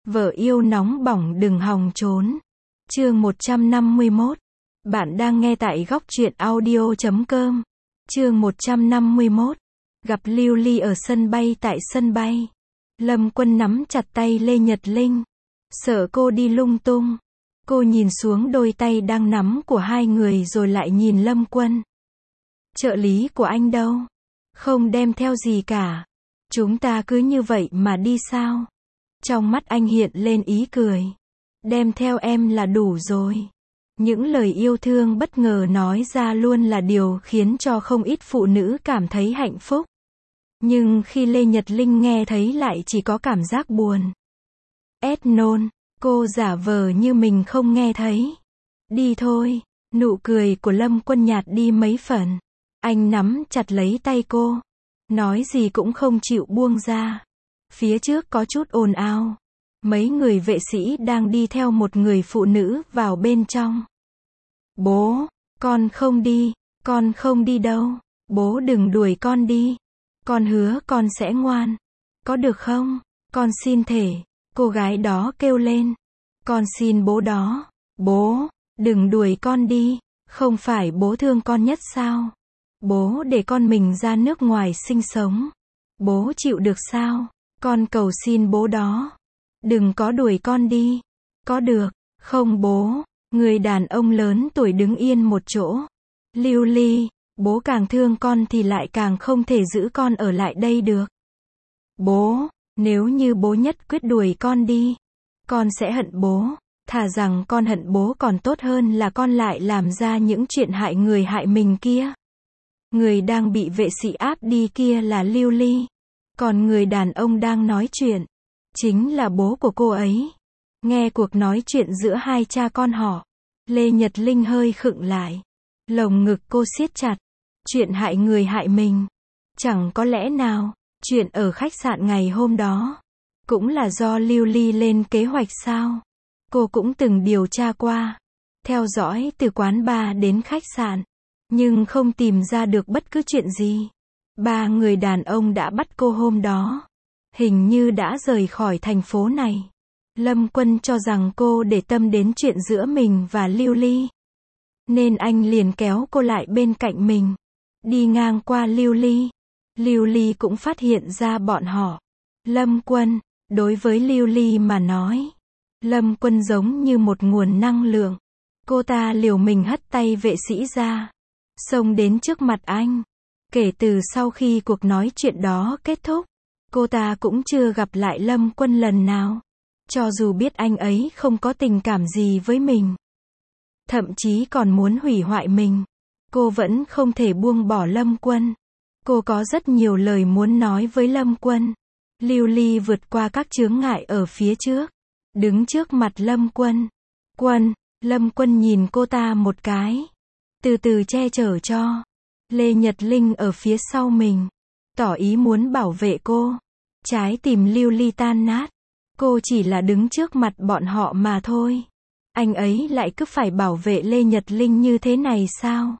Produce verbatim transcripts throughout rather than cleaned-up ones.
Vợ yêu nóng bỏng đừng hòng trốn. Chương một trăm năm mươi mốt. Bạn đang nghe tại góc truyện audio chấm com. Chương một trăm năm mươi mốt. Gặp Lưu Ly ở sân bay. Tại sân bay, Lâm Quân nắm chặt tay Lê Nhật Linh, sợ cô đi lung tung. Cô nhìn xuống đôi tay đang nắm của hai người rồi lại nhìn Lâm Quân. Trợ lý của anh đâu? Không đem theo gì cả. Chúng ta cứ như vậy mà đi sao? Trong mắt anh hiện lên ý cười. Đem theo em là đủ rồi. Những lời yêu thương bất ngờ nói ra luôn là điều khiến cho không ít phụ nữ cảm thấy hạnh phúc. Nhưng khi Lê Nhật Linh nghe thấy lại chỉ có cảm giác buồn. Ét nôn, cô giả vờ như mình không nghe thấy. Đi thôi. Nụ cười của Lâm Quân nhạt đi mấy phần. Anh nắm chặt lấy tay cô, nói gì cũng không chịu buông ra. Phía trước có chút ồn ào. Mấy người vệ sĩ đang đi theo một người phụ nữ vào bên trong. Bố, con không đi, con không đi đâu. Bố đừng đuổi con đi. Con hứa con sẽ ngoan. Có được không? Con xin thề. Cô gái đó kêu lên. Con xin bố đó. Bố, đừng đuổi con đi. Không phải bố thương con nhất sao? Bố để con mình ra nước ngoài sinh sống. Bố chịu được sao? Con cầu xin bố đó. Đừng có đuổi con đi. Có được không bố? Người đàn ông lớn tuổi đứng yên một chỗ. Lưu Ly, bố càng thương con thì lại càng không thể giữ con ở lại đây được. Bố, nếu như bố nhất quyết đuổi con đi, con sẽ hận bố. Thà rằng con hận bố còn tốt hơn là con lại làm ra những chuyện hại người hại mình kia. Người đang bị vệ sĩ áp đi kia là Lưu Ly. Còn người đàn ông đang nói chuyện chính là bố của cô ấy. Nghe cuộc nói chuyện giữa hai cha con họ, Lê Nhật Linh hơi khựng lại. Lồng ngực cô siết chặt. Chuyện hại người hại mình. Chẳng có lẽ nào, chuyện ở khách sạn ngày hôm đó cũng là do Lưu Ly lên kế hoạch sao? Cô cũng từng điều tra qua, theo dõi từ quán bar đến khách sạn, nhưng không tìm ra được bất cứ chuyện gì. Ba người đàn ông đã bắt cô hôm đó hình như đã rời khỏi thành phố này. Lâm Quân cho rằng cô để tâm đến chuyện giữa mình và Lưu Ly, nên anh liền kéo cô lại bên cạnh mình. Đi ngang qua Lưu Ly, Lưu Ly cũng phát hiện ra bọn họ. Lâm Quân, đối với Lưu Ly mà nói, Lâm Quân giống như một nguồn năng lượng. Cô ta liều mình hất tay vệ sĩ ra, xông đến trước mặt anh. Kể từ sau khi cuộc nói chuyện đó kết thúc, cô ta cũng chưa gặp lại Lâm Quân lần nào. Cho dù biết anh ấy không có tình cảm gì với mình, thậm chí còn muốn hủy hoại mình, cô vẫn không thể buông bỏ Lâm Quân. Cô có rất nhiều lời muốn nói với Lâm Quân. Lưu Ly vượt qua các chướng ngại ở phía trước, đứng trước mặt Lâm Quân. Quân, Lâm Quân nhìn cô ta một cái, từ từ che chở cho Lê Nhật Linh ở phía sau mình, tỏ ý muốn bảo vệ cô. Trái tim Lưu Ly tan nát. Cô chỉ là đứng trước mặt bọn họ mà thôi. Anh ấy lại cứ phải bảo vệ Lê Nhật Linh như thế này sao?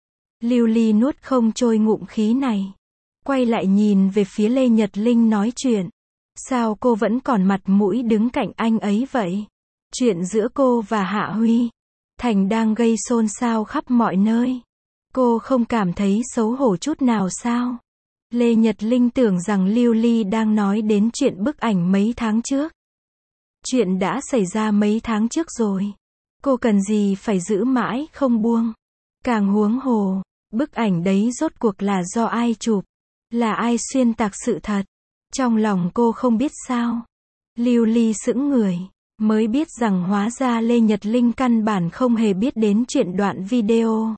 Lưu Ly nuốt không trôi ngụm khí này, quay lại nhìn về phía Lê Nhật Linh nói chuyện. Sao cô vẫn còn mặt mũi đứng cạnh anh ấy vậy? Chuyện giữa cô và Hạ Huy Thành đang gây xôn xao khắp mọi nơi. Cô không cảm thấy xấu hổ chút nào sao? Lê Nhật Linh tưởng rằng Lưu Ly đang nói đến chuyện bức ảnh mấy tháng trước. Chuyện đã xảy ra mấy tháng trước rồi. Cô cần gì phải giữ mãi không buông? Càng huống hồ, bức ảnh đấy rốt cuộc là do ai chụp? Là ai xuyên tạc sự thật? Trong lòng cô không biết sao? Lưu Ly sững người, mới biết rằng hóa ra Lê Nhật Linh căn bản không hề biết đến chuyện đoạn video.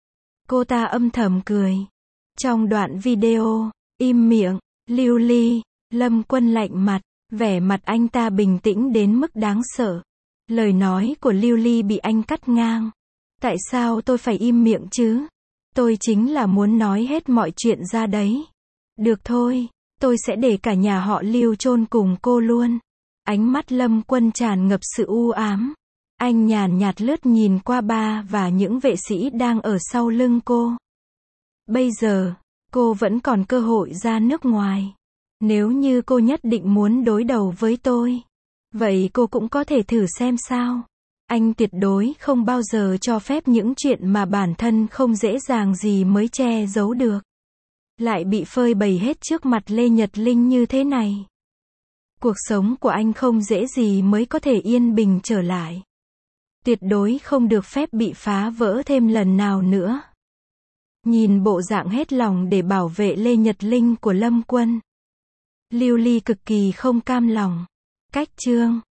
Cô ta âm thầm cười. Trong đoạn video, im miệng, Lưu Ly, Lâm Quân lạnh mặt, vẻ mặt anh ta bình tĩnh đến mức đáng sợ. Lời nói của Lưu Ly bị anh cắt ngang. Tại sao tôi phải im miệng chứ? Tôi chính là muốn nói hết mọi chuyện ra đấy. Được thôi, tôi sẽ để cả nhà họ Lưu chôn cùng cô luôn. Ánh mắt Lâm Quân tràn ngập sự u ám. Anh nhàn nhạt lướt nhìn qua ba và những vệ sĩ đang ở sau lưng cô. Bây giờ, cô vẫn còn cơ hội ra nước ngoài. Nếu như cô nhất định muốn đối đầu với tôi, Vậy cô cũng có thể thử xem sao. Anh tuyệt đối không bao giờ cho phép những chuyện mà bản thân không dễ dàng gì mới che giấu được, lại bị phơi bày hết trước mặt Lê Nhật Linh như thế này. Cuộc sống của anh không dễ gì mới có thể yên bình trở lại. Tuyệt đối không được phép bị phá vỡ thêm lần nào nữa. Nhìn bộ dạng hết lòng để bảo vệ Lê Nhật Linh của Lâm Quân, Lưu Ly cực kỳ không cam lòng. Cách chương